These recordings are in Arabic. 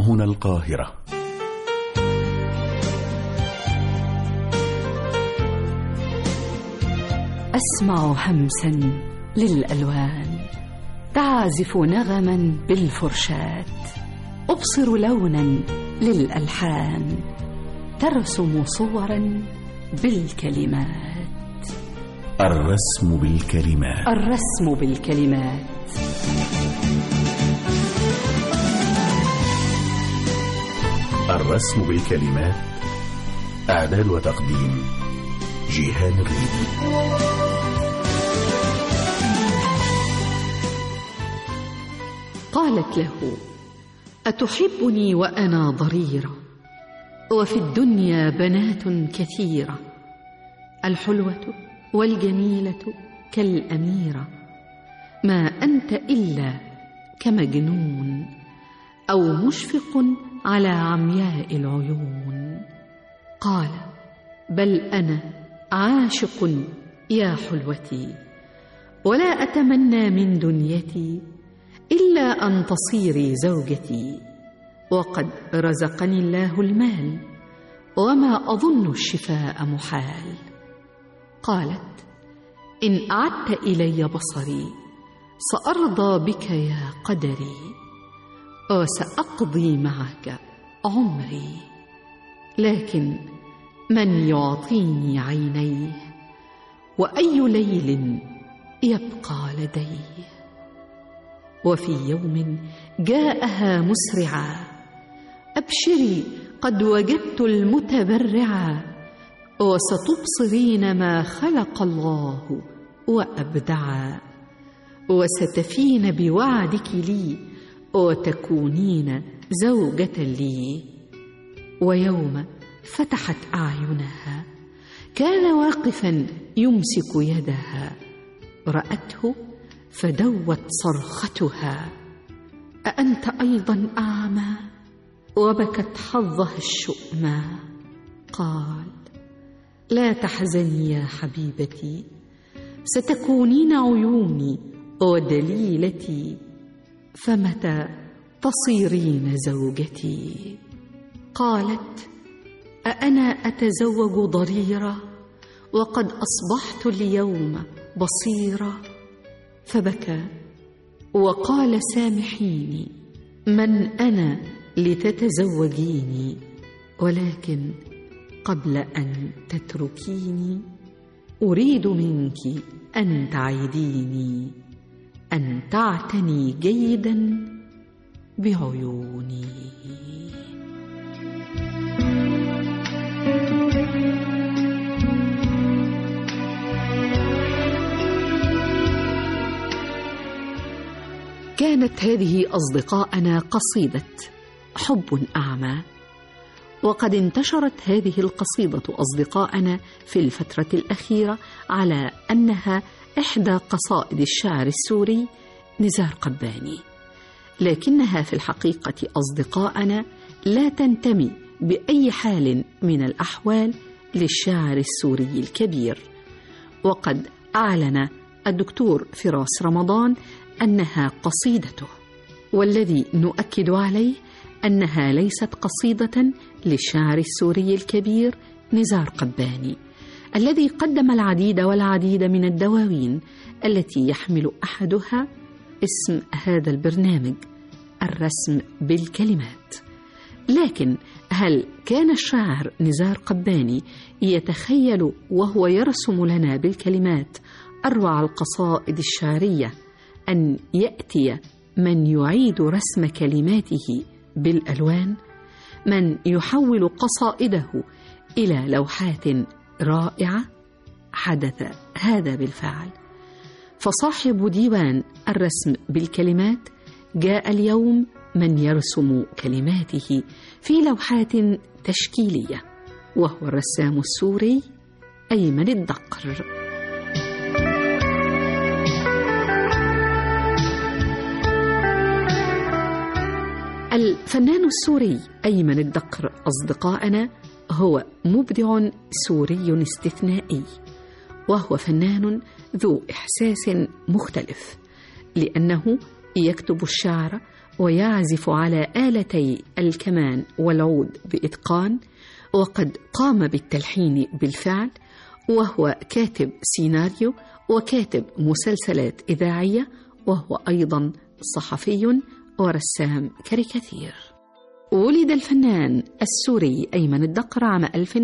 هنا القاهرة. أسمع همسا للألوان تعزف نغما بالفرشاة، أبصر لونا للألحان ترسم صورا بالكلمات. الرسم بالكلمات. الرسم بالكلمات. الرسم بالكلمات. إعداد وتقديم جيهان الريدي. قالت له: أتحبني وأنا ضريرة، وفي الدنيا بنات كثيرة، الحلوة والجميلة كالأميرة، ما أنت إلا كمجنون أو مشفق على عمياء العيون. قال: بل أنا عاشق يا حلوتي، ولا أتمنى من دنيتي إلا أن تصيري زوجتي، وقد رزقني الله المال، وما أظن الشفاء محال. قالت: إن أعدت إلي بصري سأرضى بك يا قدري، وسأقضي معك عمري، لكن من يعطيني عينيه، وأي ليل يبقى لديه. وفي يوم جاءها مسرعا: أبشري قد وجدت المتبرعا، وستبصرين ما خلق الله وأبدعا، وستفين بوعدك لي، وتكونين زوجة لي. ويوم فتحت أعينها كان واقفا يمسك يدها، رأته فدوت صرختها: أأنت أيضا أعمى؟ وبكت حظها الشؤمى. قال: لا تحزني يا حبيبتي، ستكونين عيوني ودليلتي، فمتى تصيرين زوجتي؟ قالت: أأنا أتزوج ضريرة وقد أصبحت اليوم بصيرة؟ فبكى وقال: سامحيني، من أنا لتتزوجيني؟ ولكن قبل أن تتركيني أريد منك أن تعيديني أن تعتني جيدا بعيوني. كانت هذه أصدقاءنا قصيدة حب أعمى، وقد انتشرت هذه القصيدة أصدقاءنا في الفترة الأخيرة على أنها إحدى قصائد الشاعر السوري نزار قباني، لكنها في الحقيقة أصدقاءنا لا تنتمي بأي حال من الأحوال للشاعر السوري الكبير. وقد أعلن الدكتور فراس رمضان أنها قصيدته، والذي نؤكد عليه أنها ليست قصيدة للشاعر السوري الكبير نزار قباني، الذي قدم العديد والعديد من الدواوين التي يحمل أحدها اسم هذا البرنامج الرسم بالكلمات. لكن هل كان الشاعر نزار قباني يتخيل وهو يرسم لنا بالكلمات أروع القصائد الشعرية أن يأتي من يعيد رسم كلماته بالألوان، من يحول قصائده إلى لوحات رائعة؟ حدث هذا بالفعل، فصاحب ديوان الرسم بالكلمات جاء اليوم من يرسم كلماته في لوحات تشكيلية، وهو الرسام السوري أيمن الدقر. الفنان السوري أيمن الدقر أصدقائنا هو مبدع سوري استثنائي، وهو فنان ذو إحساس مختلف، لأنه يكتب الشعر ويعزف على آلتي الكمان والعود بإتقان، وقد قام بالتلحين بالفعل، وهو كاتب سيناريو وكاتب مسلسلات إذاعية، وهو أيضا صحفي ورسام كاريكاتير. ولد الفنان السوري أيمن الدقر عام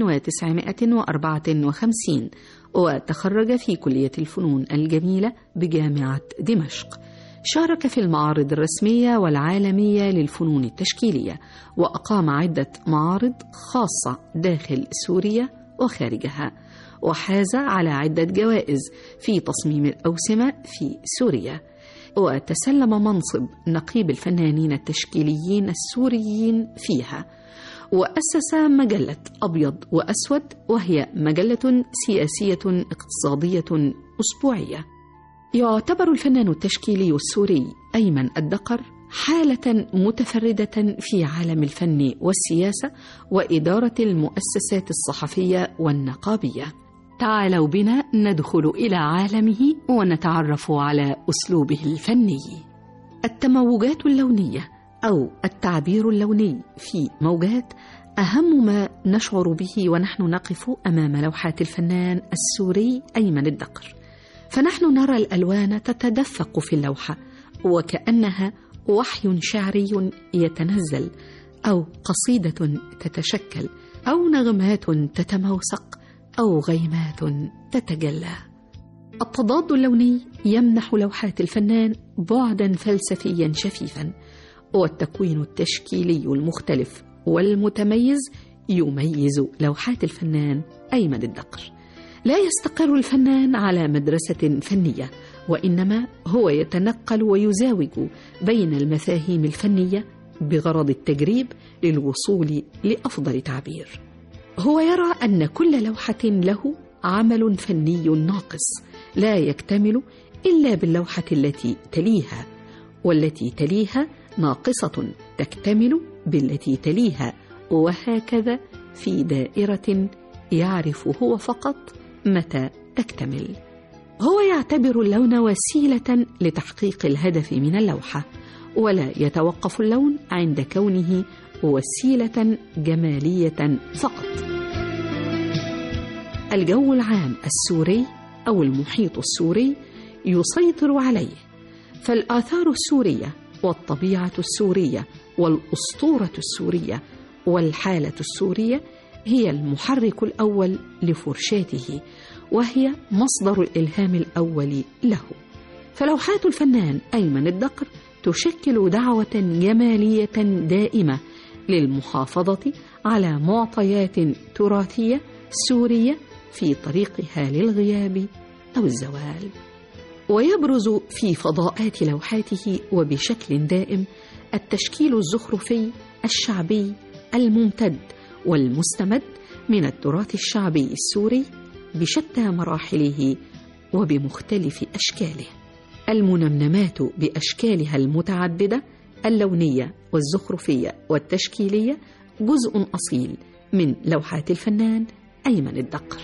1954 وتخرج في كلية الفنون الجميلة بجامعة دمشق. شارك في المعارض الرسمية والعالمية للفنون التشكيلية، وأقام عدة معارض خاصة داخل سوريا وخارجها، وحاز على عدة جوائز في تصميم الأوسمة في سوريا، وتسلم منصب نقيب الفنانين التشكيليين السوريين فيها، وأسس مجلة أبيض وأسود، وهي مجلة سياسية اقتصادية أسبوعية. يعتبر الفنان التشكيلي السوري أيمن الدقر حالة متفردة في عالم الفن والسياسة وإدارة المؤسسات الصحفية والنقابية. تعالوا بنا ندخل إلى عالمه ونتعرف على أسلوبه الفني. التموجات اللونية أو التعبير اللوني في موجات أهم ما نشعر به ونحن نقف أمام لوحات الفنان السوري أيمن الدقر، فنحن نرى الألوان تتدفق في اللوحة وكأنها وحي شعري يتنزل، أو قصيدة تتشكل، أو نغمات تتموسق، أو غيمات تتجلى. التضاد اللوني يمنح لوحات الفنان بعداً فلسفياً شفيفاً، والتكوين التشكيلي المختلف والمتميز يميز لوحات الفنان أيمن الدقر. لا يستقر الفنان على مدرسة فنية، وإنما هو يتنقل ويزاوج بين المفاهيم الفنية بغرض التجريب للوصول لأفضل تعبير. هو يرى أن كل لوحة له عمل فني ناقص لا يكتمل إلا باللوحة التي تليها، والتي تليها ناقصة تكتمل بالتي تليها، وهكذا في دائرة يعرف هو فقط متى تكتمل. هو يعتبر اللون وسيلة لتحقيق الهدف من اللوحة، ولا يتوقف اللون عند كونه وسيلة جمالية فقط. الجو العام السوري أو المحيط السوري يسيطر عليه، فالآثار السورية والطبيعة السورية والأسطورة السورية والحالة السورية هي المحرك الأول لفرشاته، وهي مصدر الإلهام الأول له. فلوحات الفنان أيمن الدقر تشكل دعوة جمالية دائمة للمحافظة على معطيات تراثية سورية في طريقها للغياب أو الزوال. ويبرز في فضاءات لوحاته وبشكل دائم التشكيل الزخرفي الشعبي الممتد والمستمد من التراث الشعبي السوري بشتى مراحله وبمختلف أشكاله. المنمنمات بأشكالها المتعددة اللونية والزخرفية والتشكيلية جزء أصيل من لوحات الفنان أيمن الدقر.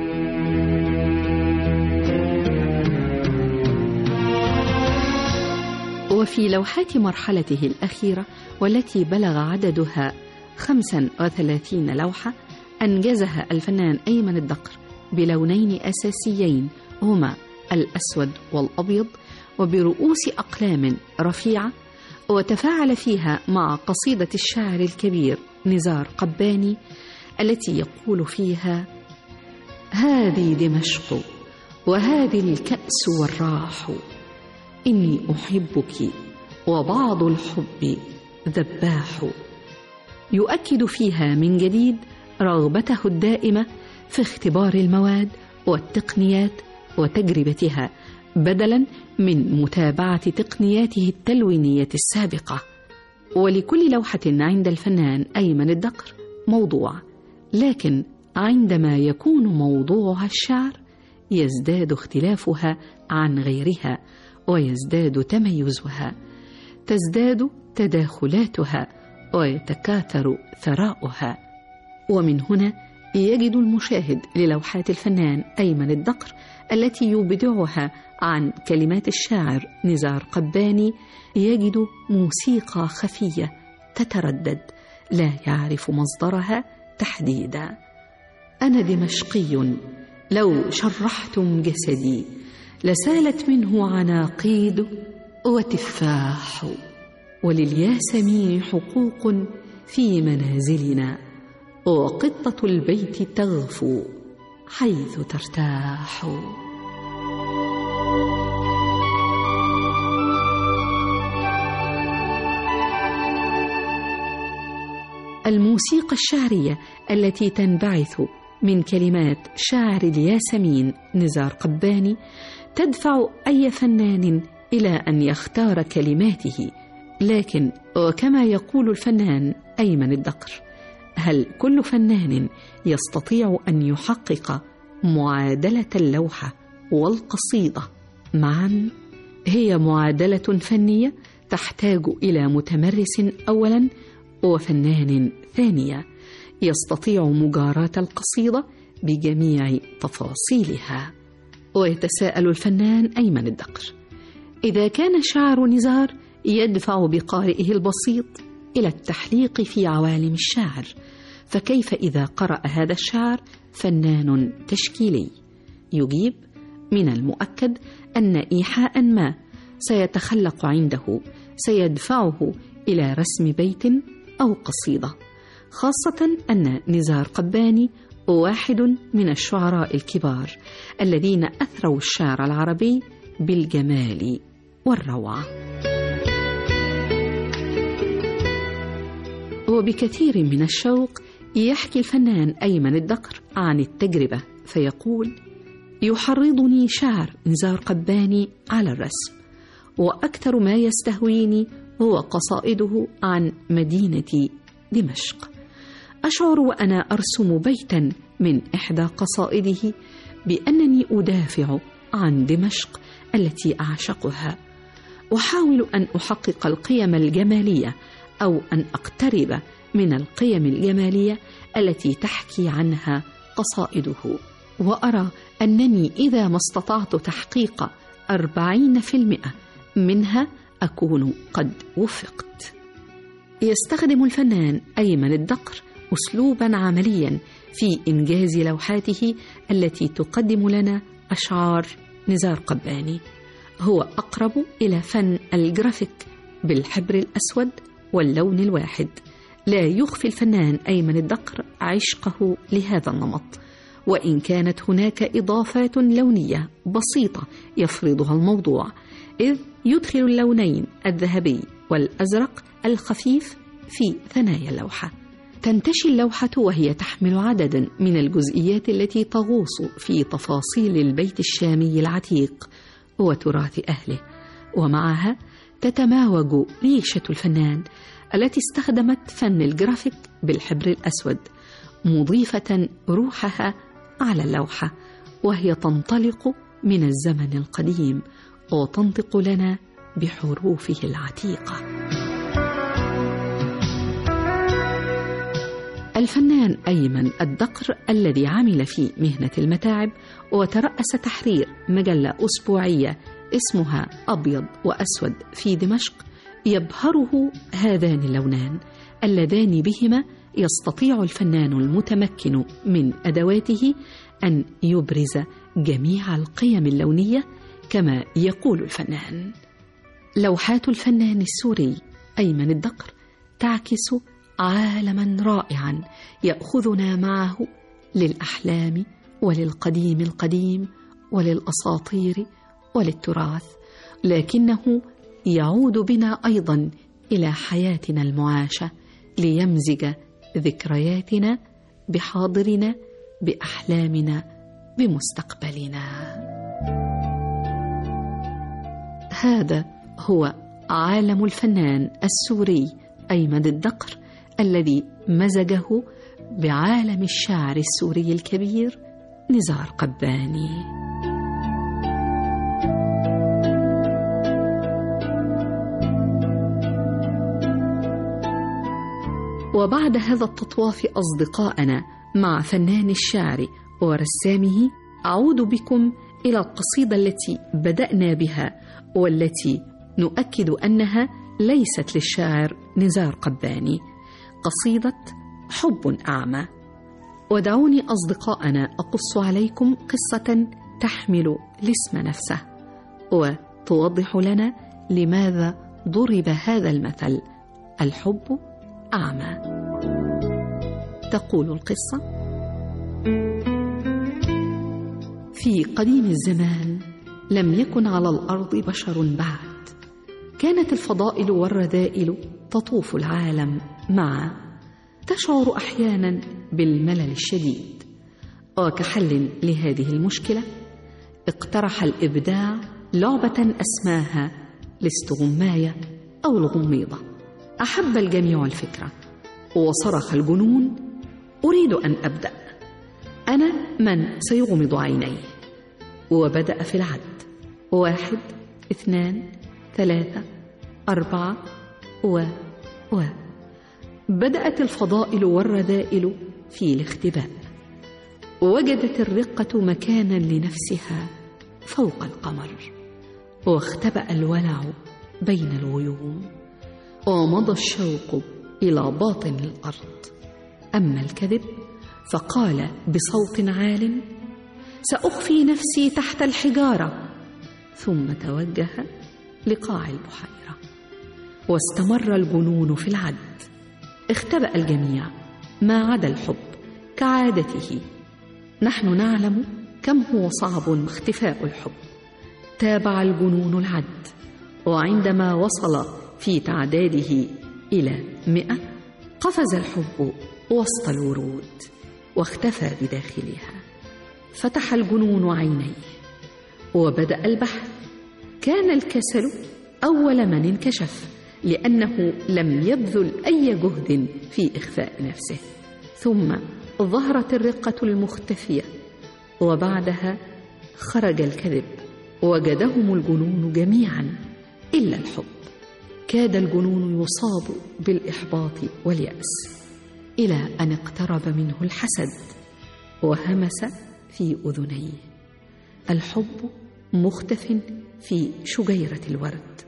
وفي لوحات مرحلته الأخيرة والتي بلغ عددها 35 لوحة أنجزها الفنان أيمن الدقر بلونين أساسيين هما الأسود والأبيض، وبرؤوس أقلام رفيعة، وتفاعل فيها مع قصيدة الشاعر الكبير نزار قباني التي يقول فيها: هذه دمشق وهذه الكأس والراح، إني أحبك وبعض الحب ذباح. يؤكد فيها من جديد رغبته الدائمة في اختبار المواد والتقنيات وتجربتها، بدلاً من متابعة تقنياته التلوينية السابقة. ولكل لوحة عند الفنان أيمن الدقر موضوع، لكن عندما يكون موضوعها الشعر يزداد اختلافها عن غيرها، ويزداد تميزها، تزداد تداخلاتها، ويتكاثر ثراؤها. ومن هنا يجد المشاهد للوحات الفنان أيمن الدقر التي يبدعها عن كلمات الشاعر نزار قباني يجد موسيقى خفية تتردد لا يعرف مصدرها تحديدا. أنا دمشقي لو شرحتم جسدي لسالت منه عناقيد وتفاح، وللياسمين حقوق في منازلنا، وقطة البيت تغفو حيث ترتاح. الموسيقى الشعرية التي تنبعث من كلمات شاعر الياسمين نزار قباني تدفع أي فنان إلى أن يختار كلماته، لكن وكما يقول الفنان أيمن الدقر: هل كل فنان يستطيع أن يحقق معادلة اللوحة والقصيدة معا؟ هي معادلة فنية تحتاج إلى متمرس أولا وفنان ثانية يستطيع مجاراة القصيدة بجميع تفاصيلها. ويتساءل الفنان أيمن الدقر: إذا كان شعر نزار يدفع بقارئه البسيط إلى التحليق في عوالم الشعر، فكيف إذا قرأ هذا الشعر فنان تشكيلي؟ يجيب: من المؤكد أن إيحاء ما سيتخلق عنده سيدفعه إلى رسم بيت أو قصيدة، خاصة أن نزار قباني واحد من الشعراء الكبار الذين أثروا الشعر العربي بالجمال والروعة. وبكثير من الشوق يحكي الفنان أيمن الدقر عن التجربة فيقول: يحرضني شعر نزار قباني على الرسم، وأكثر ما يستهويني هو قصائده عن مدينة دمشق. أشعر وأنا أرسم بيتا من إحدى قصائده بأنني أدافع عن دمشق التي أعشقها، أحاول أن أحقق القيم الجمالية أو أن أقترب من القيم الجمالية التي تحكي عنها قصائده، وأرى أنني إذا ما استطعت تحقيق 40% منها أكون قد وفقت. يستخدم الفنان أيمن الدقر أسلوبا عمليا في إنجاز لوحاته التي تقدم لنا أشعار نزار قباني. هو أقرب إلى فن الجرافيك بالحبر الأسود واللون الواحد. لا يخفي الفنان أيمن الدقر عشقه لهذا النمط، وإن كانت هناك إضافات لونية بسيطة يفرضها الموضوع، إذ يدخل اللونين الذهبي والأزرق الخفيف في ثنايا اللوحة. تنتشي اللوحة وهي تحمل عددا من الجزئيات التي تغوص في تفاصيل البيت الشامي العتيق وتراث أهله، ومعها تتماوج ريشة الفنان التي استخدمت فن الجرافيك بالحبر الأسود، مضيفة روحها على اللوحة، وهي تنطلق من الزمن القديم وتنطق لنا بحروفه العتيقة. الفنان أيمن الدقر الذي عمل في مهنة المتاعب وترأس تحرير مجلة أسبوعية اسمها أبيض وأسود في دمشق، يبهره هذان اللونان اللذان بهما يستطيع الفنان المتمكن من أدواته أن يبرز جميع القيم اللونية. كما يقول الفنان: لوحات الفنان السوري أيمن الدقر تعكس عالما رائعا يأخذنا معه للأحلام وللقديم القديم وللأساطير وللتراث، لكنه يعود بنا أيضا إلى حياتنا المعاشة ليمزج ذكرياتنا بحاضرنا بأحلامنا بمستقبلنا. هذا هو عالم الفنان السوري أيمن الدقر الذي مزجه بعالم الشاعر السوري الكبير نزار قباني. وبعد هذا التطواف أصدقائنا مع فنان الشعر ورسامه أعود بكم إلى القصيدة التي بدأنا بها، والتي نؤكد أنها ليست للشاعر نزار قباني، قصيدة حب أعمى. ودعوني أصدقائنا أقص عليكم قصة تحمل الاسم نفسه وتوضح لنا لماذا ضرب هذا المثل: الحب أعمى. تقول القصة: في قديم الزمان لم يكن على الأرض بشر بعد، كانت الفضائل والرذائل تطوف العالم معا، تشعر أحيانا بالملل الشديد. وكحل لهذه المشكلة اقترح الإبداع لعبة أسماها الاستغماية أو الغميضة. أحب الجميع الفكرة، وصرخ الجنون: أريد أن أبدأ، أنا من سيغمض عينيه. وبدأ في العد: 1 2 3 4 بدأت الفضائل والرذائل في الاختباء. وجدت الرقة مكانا لنفسها فوق القمر، واختبأ الولع بين الغيوم، ومضى الشوق إلى باطن الأرض. أما الكذب فقال بصوت عال: سأخفي نفسي تحت الحجارة. ثم توجه لقاع البحيرة. واستمر الجنون في العد. اختبأ الجميع ما عدا الحب كعادته. نحن نعلم كم هو صعب اختفاء الحب. تابع الجنون العد، وعندما وصل في تعداده إلى 100 قفز الحب وسط الورود واختفى بداخلها. فتح الجنون عينيه وبدأ البحث. كان الكسل أول من انكشف، لأنه لم يبذل أي جهد في إخفاء نفسه. ثم ظهرت الرقة المختفية، وبعدها خرج الكذب. وجدهم الجنون جميعا إلا الحب. كاد الجنون يصاب بالإحباط واليأس، إلى أن اقترب منه الحسد وهمس في أذنيه: الحب مختف في شجيرة الورد.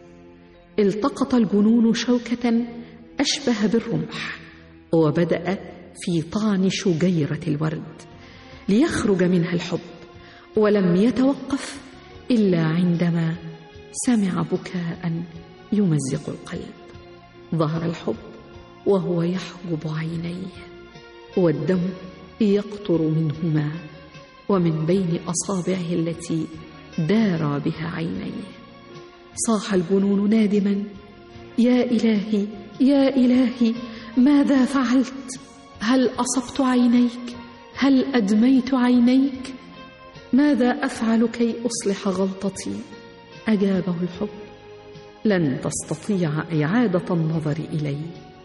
التقط الجنون شوكة أشبه بالرمح، وبدأ في طعن شجيرة الورد ليخرج منها الحب. ولم يتوقف إلا عندما سمع بكاء يمزق القلب. ظهر الحب وهو يحجب عينيه، والدم يقطر منهما ومن بين أصابعه التي دار بها عينيه. صاح الجنون نادما: يا إلهي يا إلهي، ماذا فعلت؟ هل أصبت عينيك؟ هل أدميت عينيك؟ ماذا أفعل كي أصلح غلطتي؟ أجابه الحب: لن تستطيع إعادة النظر إلي،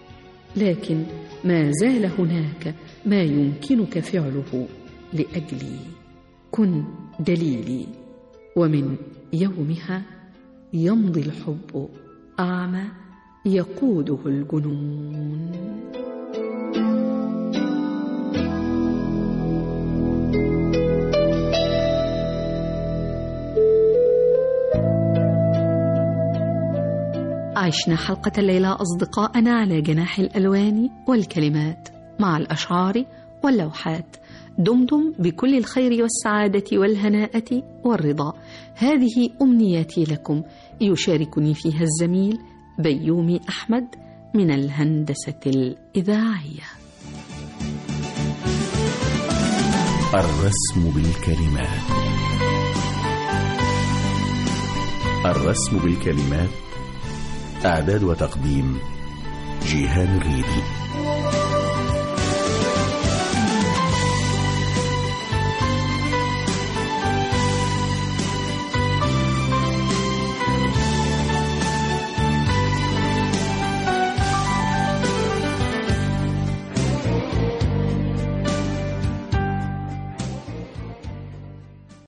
لكن ما زال هناك ما يمكنك فعله لأجلي. كن دليلي. ومن يومها يمضي الحب أعمى يقوده الجنون. عشنا حلقة الليلة أصدقائنا على جناح الألوان والكلمات مع الأشعار واللوحات. دمتم بكل الخير والسعادة والهناءة والرضا. هذه أمنياتي لكم، يشاركني فيها الزميل بيومي أحمد من الهندسة الإذاعية. الرسم بالكلمات. الرسم بالكلمات، إعداد وتقديم جيهان الريدي.